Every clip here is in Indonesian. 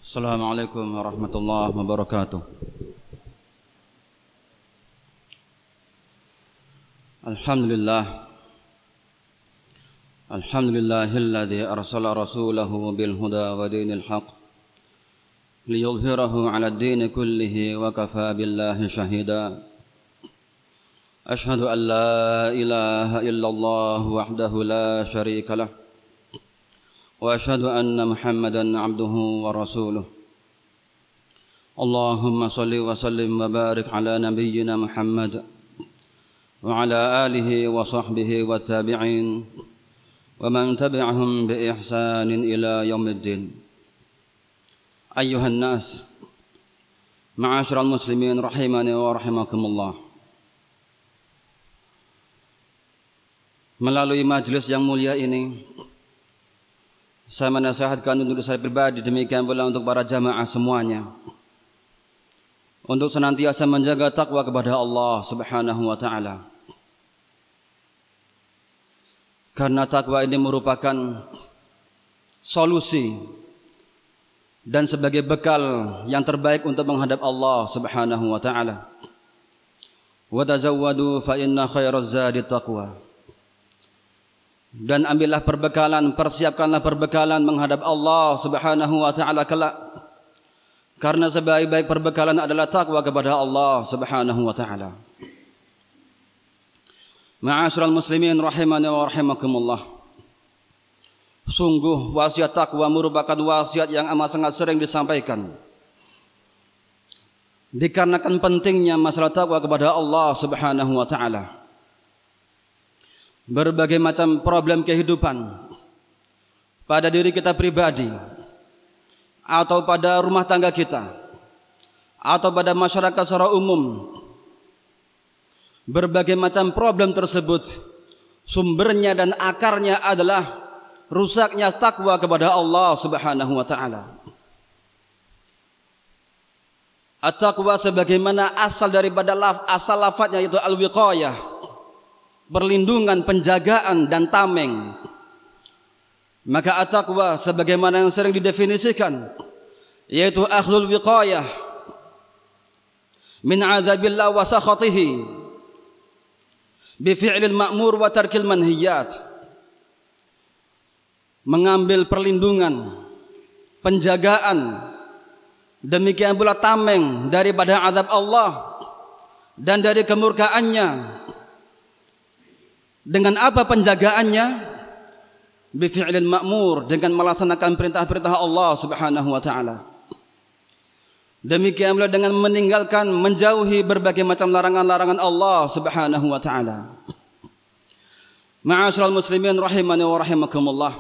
Assalamualaikum warahmatullahi wabarakatuh. Alhamdulillahilladzi arsala rasulahu bil huda wa dinil haqq liyudhhirahu 'ala ad-din kullihi wa kafaa billahi shahida. Ashhadu an la ilaha illallah wahdahu la syarika lah wa ashhadu anna Muhammadan 'abduhu wa rasuluh. Allahumma shalli wa sallim wa barik 'ala nabiyyina Muhammad wa 'ala alihi wa sahbihi wa tabi'in wa man tabi'ahum bi ihsanin ila yaumiddin. Ayyuhan nas, ma'asyiral muslimin rahimani wa rahimakumullah. Melalui majelis yang mulia ini, saya menasihatkan untuk saya pribadi, demikian pula untuk para jamaah semuanya, untuk senantiasa menjaga takwa kepada Allah Subhanahu wa ta'ala. Karena takwa ini merupakan solusi dan sebagai bekal yang terbaik untuk menghadap Allah Subhanahu wa ta'ala. Wa tazawwadu fa inna khairaz zadi taqwa. Dan ambillah perbekalan, persiapkanlah perbekalan menghadap Allah Subhanahu wa ta'ala kelak. Karena sebaik-baik perbekalan adalah takwa kepada Allah Subhanahu wa ta'ala. Ma'asyiral muslimin rahimani wa rahimakumullah. Sungguh wasiat takwa merupakan wasiat yang amat sangat sering disampaikan. Dikarenakan pentingnya masalah takwa kepada Allah Subhanahu wa ta'ala. Berbagai macam problem kehidupan pada diri kita pribadi, atau pada rumah tangga kita, atau pada masyarakat secara umum, berbagai macam problem tersebut sumbernya dan akarnya adalah rusaknya takwa kepada Allah Subhanahu wa ta'ala. At-taqwa sebagaimana asal daripada asal lafadznya, yaitu al-wiqayah, perlindungan, penjagaan dan tameng. Maka at-taqwa sebagaimana yang sering didefinisikan, yaitu akhdhul wiqayah min adzabillah wa sakhatihi bi fi'lil ma'mur wa tarkil manhiyat. Mengambil perlindungan, penjagaan, demikian pula tameng daripada azab Allah dan dari kemurkaannya. Dengan apa penjagaannya? Bi fi'lil ma'mur, dengan melaksanakan perintah-perintah Allah Subhanahu wa ta'ala. Demikian pula dengan meninggalkan, menjauhi berbagai macam larangan-larangan Allah Subhanahu wa ta'ala. Ma'asyiral muslimin rahimani wa rahimakumullah.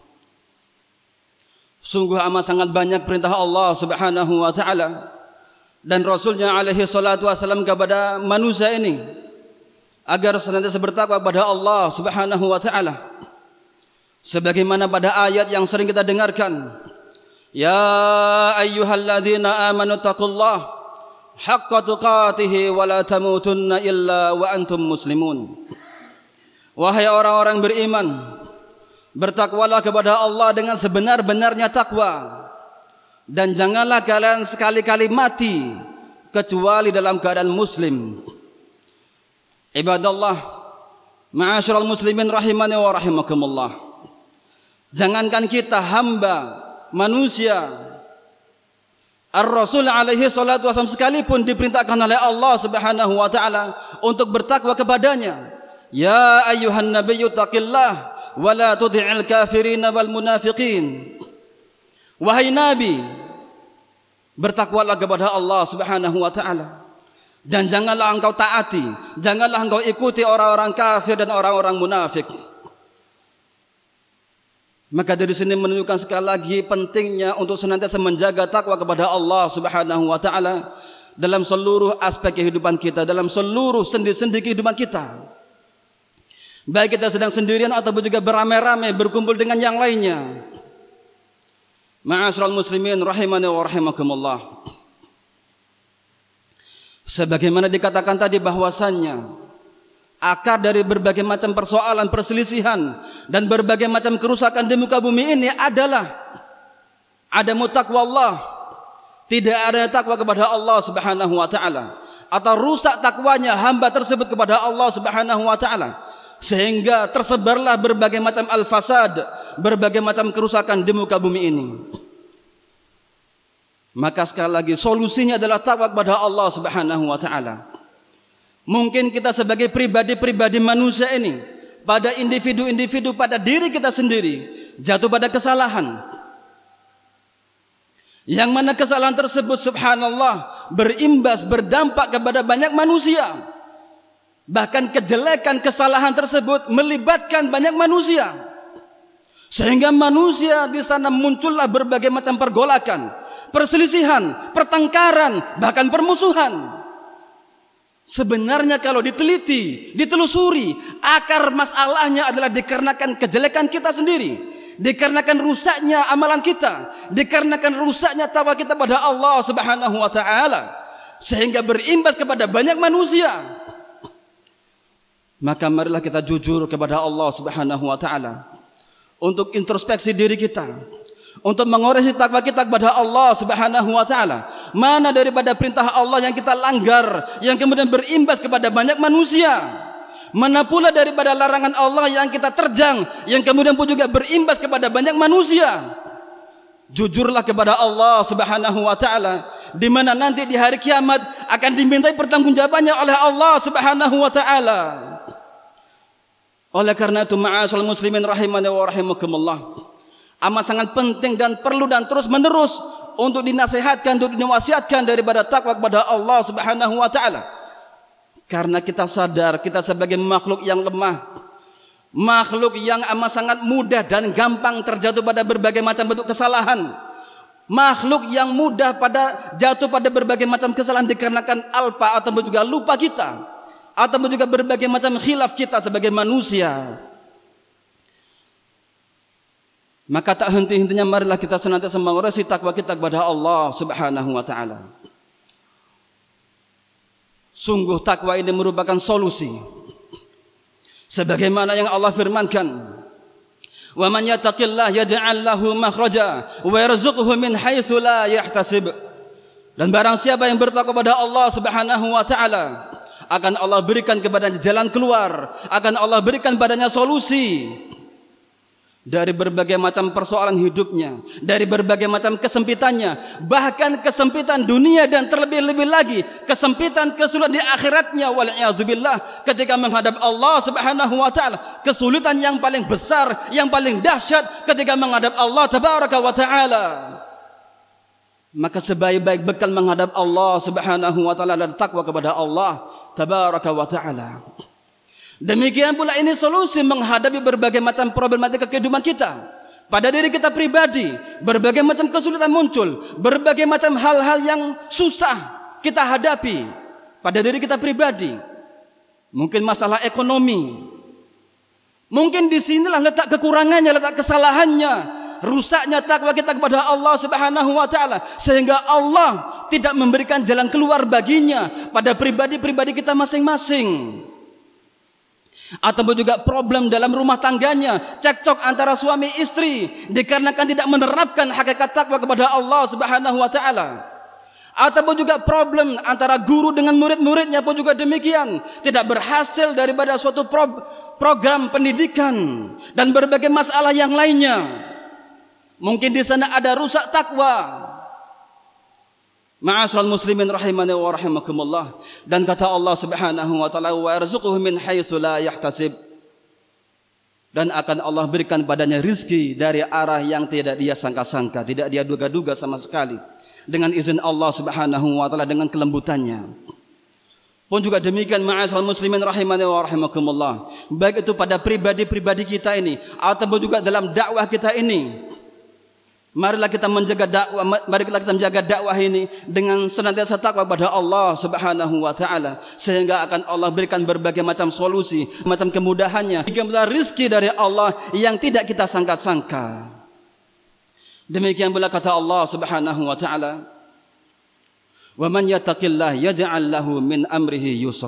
Sungguh amat sangat banyak perintah Allah Subhanahu wa ta'ala dan Rasulnya alaihi salatu wassalam kepada manusia ini agar senantiasa bertakwa kepada Allah Subhanahu wa ta'ala. Sebagaimana pada ayat yang sering kita dengarkan, ya ayyuhalladzina amanu taqullaha haqqa tuqatih wa la tamutunna illa wa antum muslimun. Wahai orang-orang beriman, bertakwalah kepada Allah dengan sebenar-benarnya takwa, dan janganlah kalian sekali-kali mati kecuali dalam keadaan muslim. Ibadallah, ma'asyiral muslimin rahimani wa rahimakumullah. Jangankan kita hamba manusia, Ar-Rasul alaihi salatu wasallam sekalipun diperintahkan oleh Allah Subhanahu wa ta'ala untuk bertakwa kepadanya. Ya ayyuhan nabiyyu taqillah wa la tudhi'il kafirin wal munafiqin. Wahai Nabi, bertakwalah kepada Allah Subhanahu wa ta'ala, dan janganlah engkau taati, janganlah engkau ikuti orang-orang kafir dan orang-orang munafik. Maka dari sini menunjukkan sekali lagi pentingnya untuk senantiasa menjaga takwa kepada Allah Subhanahu wa ta'ala dalam seluruh aspek kehidupan kita, dalam seluruh sendi-sendi kehidupan kita. Baik kita sedang sendirian ataupun juga beramai-ramai berkumpul dengan yang lainnya. Ma'asyiral muslimin rahimani wa rahimakumullah. Sebagaimana dikatakan tadi bahwasannya akar dari berbagai macam persoalan, perselisihan dan berbagai macam kerusakan di muka bumi ini adalah adamu taqwallah, tidak ada takwa kepada Allah Subhanahu wa taala, atau rusak takwanya hamba tersebut kepada Allah Subhanahu wa taala, sehingga tersebarlah berbagai macam al-fasad, berbagai macam kerusakan di muka bumi ini. Maka sekali lagi solusinya adalah takwa kepada Allah Subhanahu wa taala. Mungkin kita sebagai pribadi-pribadi manusia ini, pada individu-individu, pada diri kita sendiri jatuh pada kesalahan, yang mana kesalahan tersebut subhanallah berimbas, berdampak kepada banyak manusia. Bahkan kejelekan kesalahan tersebut melibatkan banyak manusia, sehingga manusia di sana muncullah berbagai macam pergolakan, perselisihan, pertengkaran, bahkan permusuhan. Sebenarnya kalau diteliti, ditelusuri, akar masalahnya adalah dikarenakan kejelekan kita sendiri, dikarenakan rusaknya amalan kita, dikarenakan rusaknya takwa kita pada Allah Subhanahu wa taala, sehingga berimbas kepada banyak manusia. Maka marilah kita jujur kepada Allah Subhanahu wa taala untuk introspeksi diri kita, untuk mengoreksi takwa kita kepada Allah Subhanahu wa taala. Mana daripada perintah Allah yang kita langgar, yang kemudian berimbas kepada banyak manusia? Mana pula daripada larangan Allah yang kita terjang, yang kemudian pun juga berimbas kepada banyak manusia? Jujurlah kepada Allah Subhanahu wa taala, di mana nanti di hari kiamat akan dimintai pertanggungjawabannya oleh Allah Subhanahu wa taala. Oleh karena itu, ma'asyiral muslimin rahimani wa rahimakumullah, amat sangat penting dan perlu dan terus menerus untuk dinasehatkan, untuk diwasiatkan daripada takwa kepada Allah Subhanahu wa taala. Karena kita sadar kita sebagai makhluk yang lemah, makhluk yang amat sangat mudah dan gampang terjatuh pada berbagai macam bentuk kesalahan, makhluk yang mudah jatuh pada berbagai macam kesalahan dikarenakan alpa atau juga lupa kita, atau juga berbagai macam khilaf kita sebagai manusia. Maka tak henti-hentinya marilah kita senantiasa mengoreksi takwa kita kepada Allah Subhanahu wa taala. Sungguh takwa ini merupakan solusi, sebagaimana yang Allah firmankan, "Wa man yattaqillah yaj'al lahu makhraja wa yarzuqhu min haitsu la yahtasib." Dan barang siapa yang bertakwa kepada Allah Subhanahu wa taala, akan Allah berikan kepadanya jalan keluar, akan Allah berikan padanya solusi dari berbagai macam persoalan hidupnya, dari berbagai macam kesempitannya, bahkan kesempitan dunia dan terlebih-lebih lagi kesempitan kesulitan di akhiratnya, wal'iyadzubillah, ketika menghadap Allah Subhanahu wa taala, kesulitan yang paling besar, yang paling dahsyat ketika menghadap Allah tabaraka wa taala. Maka sebaik-baik bekal menghadap Allah Subhanahu wa taala adalah takwa kepada Allah tabaraka wa taala. Demikian pula ini solusi menghadapi berbagai macam problematika kehidupan kita. Pada diri kita pribadi, berbagai macam kesulitan muncul, berbagai macam hal-hal yang susah kita hadapi pada diri kita pribadi. Mungkin masalah ekonomi, mungkin disinilah letak kekurangannya, letak kesalahannya, rusaknya takwa kita kepada Allah Subhanahu wa taala, sehingga Allah tidak memberikan jalan keluar baginya pada pribadi-pribadi kita masing-masing. Atau juga problem dalam rumah tangganya, cekcok antara suami istri dikarenakan tidak menerapkan hakikat takwa kepada Allah Subhanahu wa taala. Atau juga problem antara guru dengan murid-muridnya pun juga demikian, tidak berhasil daripada suatu program pendidikan dan berbagai masalah yang lainnya. Mungkin di sana ada rusak takwa. Ma'asyiral muslimin rahimani wa rahimakumullah. Dan kata Allah Subhanahu wa taala, wa yarzuquhu min haitsu la yahtasib. Dan akan Allah berikan padanya rizki dari arah yang tidak dia sangka-sangka, tidak dia duga-duga sama sekali, dengan izin Allah Subhanahu wa taala, dengan kelembutannya. Pun juga demikian ma'asyiral muslimin rahimani wa rahimakumullah, baik itu pada pribadi-pribadi kita ini atau juga dalam dakwah kita ini. Marilah kita menjaga dakwah, marilah kita menjaga dakwah ini dengan senantiasa takwa kepada Allah Subhanahu wa taala, sehingga akan Allah berikan berbagai macam solusi, macam kemudahannya, hingga rezeki dari Allah yang tidak kita sangka-sangka. Demikian pula kata Allah Subhanahu wa taala, "Wa man yattaqillah yaj'al lahu min amrihi yusra."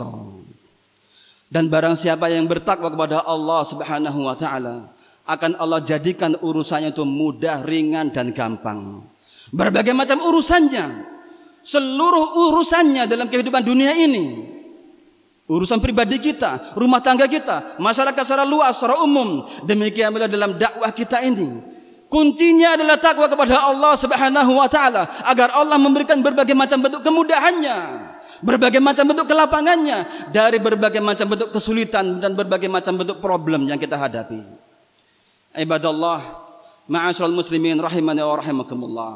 Dan barang siapa yang bertakwa kepada Allah Subhanahu wa taala, akan Allah jadikan urusannya itu mudah, ringan dan gampang. berbagai macam urusannya, seluruh urusannya dalam kehidupan dunia ini, urusan pribadi kita, rumah tangga kita, masyarakat secara luas, secara umum. Demikian pula dalam dakwah kita ini. Kuncinya adalah takwa kepada Allah Subhanahu wa taala, agar Allah memberikan berbagai macam bentuk kemudahannya, berbagai macam bentuk kelapangannya dari berbagai macam bentuk kesulitan dan berbagai macam bentuk problem yang kita hadapi. Ibadallah, ma'asyiral muslimin rahimani wa rahimakumullah.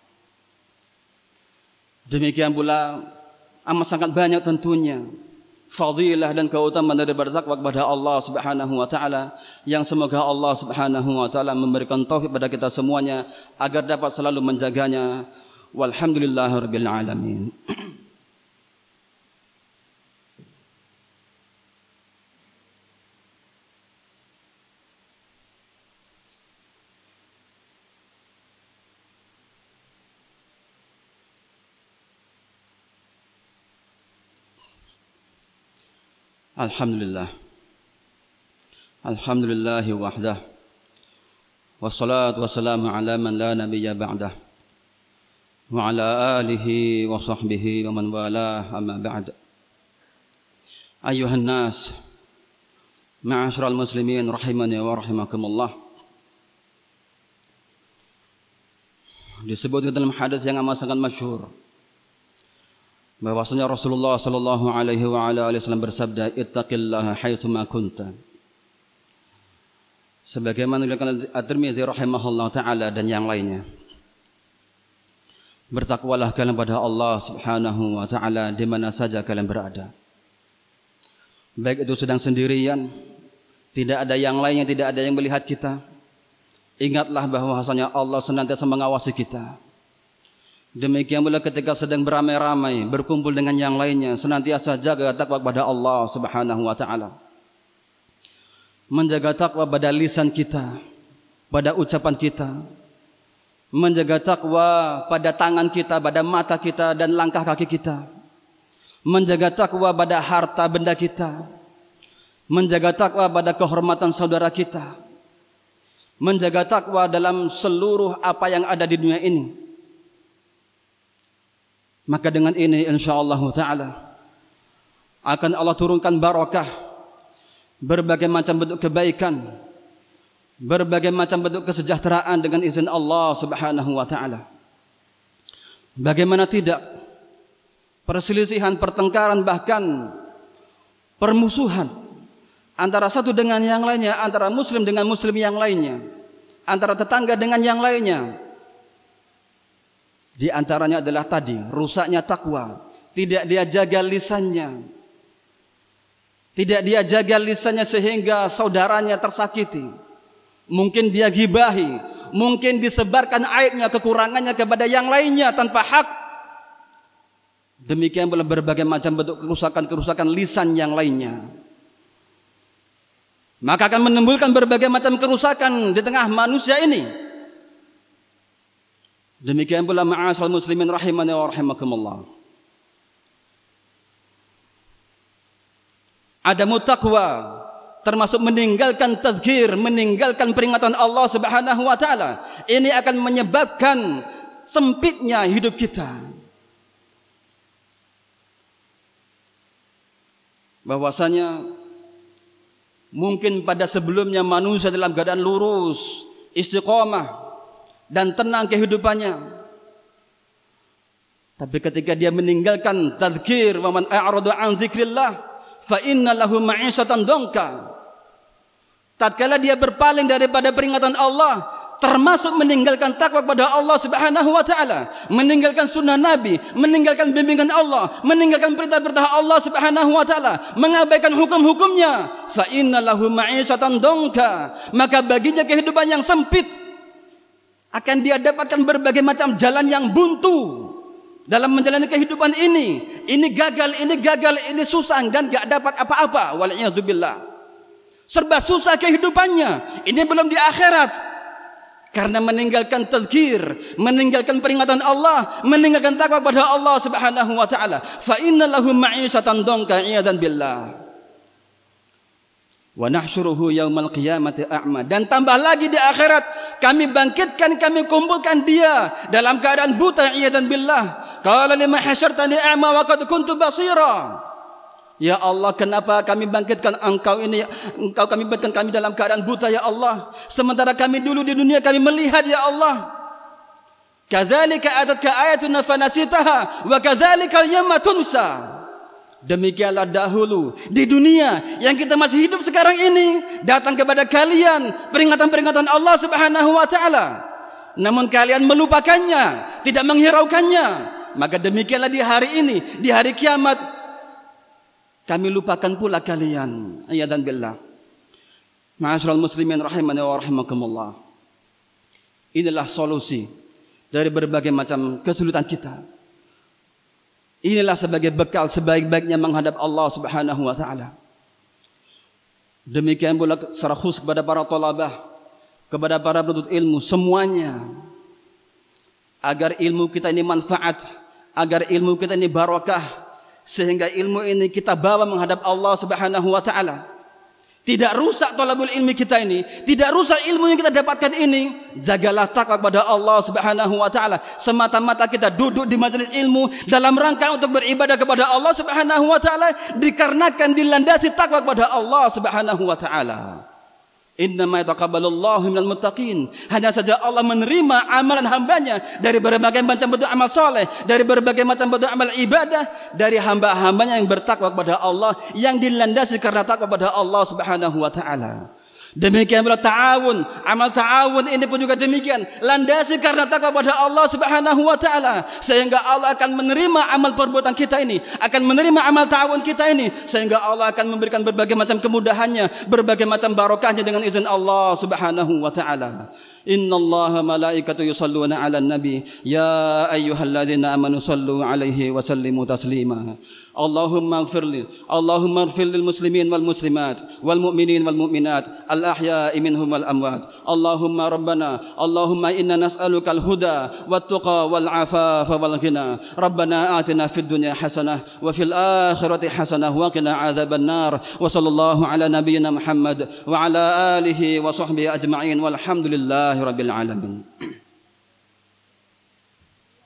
Demikian pula amat sangat banyak tentunya fadilah dan keutamaan daripada takwa kepada Allah Subhanahu wa taala, yang semoga Allah Subhanahu wa taala memberikan taufik pada kita semuanya agar dapat selalu menjaganya. Walhamdulillahirabbil alamin. Alhamdulillah. Alhamdulillahi wahdah. Wassalatu wassalamu ala man la nabiyya ba'dah. Wa ala alihi wa sahbihi wa man walah, amma ba'd. Ayuhan nas, ma'asyiral muslimin rahimani wa rahimakumullah. Disebutkan dalam hadis yang amat sangat masyhur bahwasanya Rasulullah sallallahu alaihi wasallam bersabda, ittaqillaha haitsu ma kunta. Sebagaimana dikatakan At-Tirmidzi rahimahullah taala dan yang lainnya, bertakwalah kalian pada Allah Subhanahu wa taala di mana saja kalian berada. Baik itu sedang sendirian, tidak ada yang lainnya, tidak ada yang melihat kita. Ingatlah bahwasanya Allah senantiasa mengawasi kita. Demikian pula ketika sedang beramai-ramai, berkumpul dengan yang lainnya, senantiasa jaga takwa kepada Allah Subhanahu wa taala. Menjaga takwa pada lisan kita, pada ucapan kita. Menjaga takwa pada tangan kita, pada mata kita dan langkah kaki kita. Menjaga takwa pada harta benda kita. Menjaga takwa pada kehormatan saudara kita. Menjaga takwa dalam seluruh apa yang ada di dunia ini. Maka dengan ini insyaallah ta'ala akan Allah turunkan barakah, berbagai macam bentuk kebaikan, berbagai macam bentuk kesejahteraan dengan izin Allah Subhanahu wa ta'ala. Bagaimana tidak, perselisihan, pertengkaran, bahkan permusuhan antara satu dengan yang lainnya, antara muslim dengan muslim yang lainnya, antara tetangga dengan yang lainnya, di antaranya adalah tadi rusaknya takwa. Tidak dia jaga lisannya, tidak dia jaga lisannya sehingga saudaranya tersakiti. Mungkin dia gibahi, mungkin disebarkan aibnya, kekurangannya kepada yang lainnya tanpa hak. Demikian pula berbagai macam bentuk kerusakan-kerusakan lisan yang lainnya. Maka akan menimbulkan berbagai macam kerusakan di tengah manusia ini. Demikian pula ma'asyiral muslimin rahimani wa rahimakumullah. Adamu taqwa termasuk meninggalkan tadzkir, meninggalkan peringatan Allah Subhanahu wa taala. Ini akan menyebabkan sempitnya hidup kita. Bahwasanya mungkin pada sebelumnya manusia dalam keadaan lurus, istiqamah dan tenang kehidupannya. Tapi ketika dia meninggalkan tadzkir, wa man a'rada an dzikrillah fa inna lahu ma'isyatan dhanka. Tatkala dia berpaling daripada peringatan Allah, termasuk meninggalkan takwa kepada Allah Subhanahu wa taala, meninggalkan sunnah Nabi, meninggalkan bimbingan Allah, meninggalkan perintah-perintah Allah Subhanahu wa taala, mengabaikan hukum-hukumnya, fa inna lahu ma'isyatan dhanka, maka baginya kehidupan yang sempit. Akan dia dapatkan berbagai macam jalan yang buntu dalam menjalani kehidupan ini. Ini gagal, ini susah dan gak dapat apa-apa. Wal'iyadzubillah. Serba susah kehidupannya. Ini belum di akhirat. Karena meninggalkan tadzkir, meninggalkan peringatan Allah, meninggalkan takwa kepada Allah Subhanahu wa taala. Fa inna lahu ma'isyatan dhanka iyadan billah. Wa nahsyuruhu yaumal qiyamati a'ma. Dan tambah lagi di akhirat kami bangkitkan, kami kumpulkan dia dalam keadaan buta, iyadzan billah. Qala lima hasyartani a'ma wa qad kuntu basira. Ya Allah, kenapa kami bangkitkan engkau ini? Kami bangkitkan kami dalam keadaan buta, ya Allah. Sementara kami dulu di dunia kami melihat, ya Allah. Kadzalika atatka ayatuna fanasitaha wa kadzalika al-yawma tunsa. Demikianlah dahulu di dunia yang kita masih hidup sekarang ini datang kepada kalian peringatan-peringatan Allah Subhanahu wa taala. Namun kalian melupakannya, tidak menghiraukannya. Maka demikianlah di hari ini, di hari kiamat kami lupakan pula kalian. Iyadzan billah. Ma'asyiral muslimin rahimani wa rahimakumullah. Inilah solusi dari berbagai macam kesulitan kita. Inilah sebagai bekal sebaik-baiknya menghadap Allah Subhanahu wa taala. Demikian pula secara khusus kepada para thalabah, kepada para penuntut ilmu semuanya, agar ilmu kita ini manfaat, agar ilmu kita ini barakah, sehingga ilmu ini kita bawa menghadap Allah Subhanahu wa taala. Tidak rusak thalabul ilmi kita ini, tidak rusak ilmu yang kita dapatkan ini. Jagalah takwa kepada Allah Subhanahu wa taala. Semata-mata kita duduk di majelis ilmu dalam rangka untuk beribadah kepada Allah Subhanahu wa taala, dikarenakan dilandasi takwa kepada Allah Subhanahu wa taala. Innama yataqabbalullahu minal muttaqin. Hanya saja Allah menerima amalan hambanya dari berbagai macam bentuk amal soleh, dari berbagai macam bentuk amal ibadah, dari hamba-hambanya yang bertakwa kepada Allah, yang dilandasi karena takwa kepada Allah Subhanahu wa taala. Demikian pula ta'awun, amal ta'awun ini pun juga demikian, landasi karena takwa kepada Allah Subhanahu wa taala, sehingga Allah akan menerima amal perbuatan kita ini, akan menerima amal ta'awun kita ini, sehingga Allah akan memberikan berbagai macam kemudahannya, berbagai macam barokahnya dengan izin Allah Subhanahu wa taala. Innallaha malaikatu yusalluna 'alan nabi ya ayyuhalladzina amanu sallu 'alaihi wa sallimu taslima. Allahumma ighfir lil muslimin wal muslimat wal mu'minin wal mu'minat al ahya'i minhum wal amwat. Allahumma inna nas'aluka al huda wat tuqa wal afafa wal ghina. Rabbana atina fid dunya hasanah wa fil akhirati hasanah wa qina adzaban nar. Wa sallallahu ala nabiyyina Muhammad wa ala alihi wa sahbihi ajma'in walhamdulillah Rabbil alamin.